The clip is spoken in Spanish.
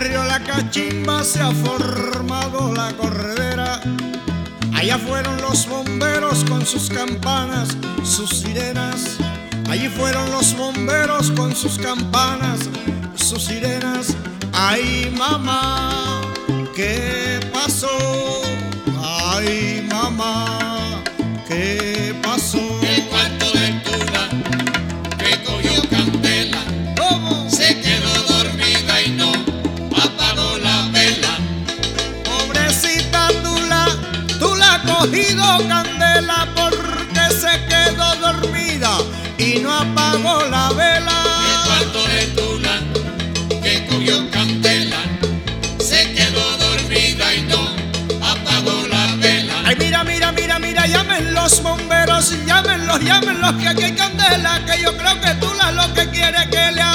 barrio La Cachimba se ha formado la corredera. Allá fueron los bomberos con sus campanas, sus sirenas. Allí fueron los bomberos con sus campanas, sus sirenas. Ay, mamá, ¿qué pasó? Ay, mamá, ¿qué pasó? El cuarto de Tula que cogió candela, ¿Cómo? se quedó dormida y no apagó la vela. Pobrecita Tula ha cogido candela porque se quedó dormida y no apagó la vela. El cuarto de Tula que cogió candela, se quedó dormida y no apagó la vela. Ay, mira, mira, mira, mira, llamen los bomberos, llámenlos, que aquí hay candela, que yo creo que Tula lo que quiere es que le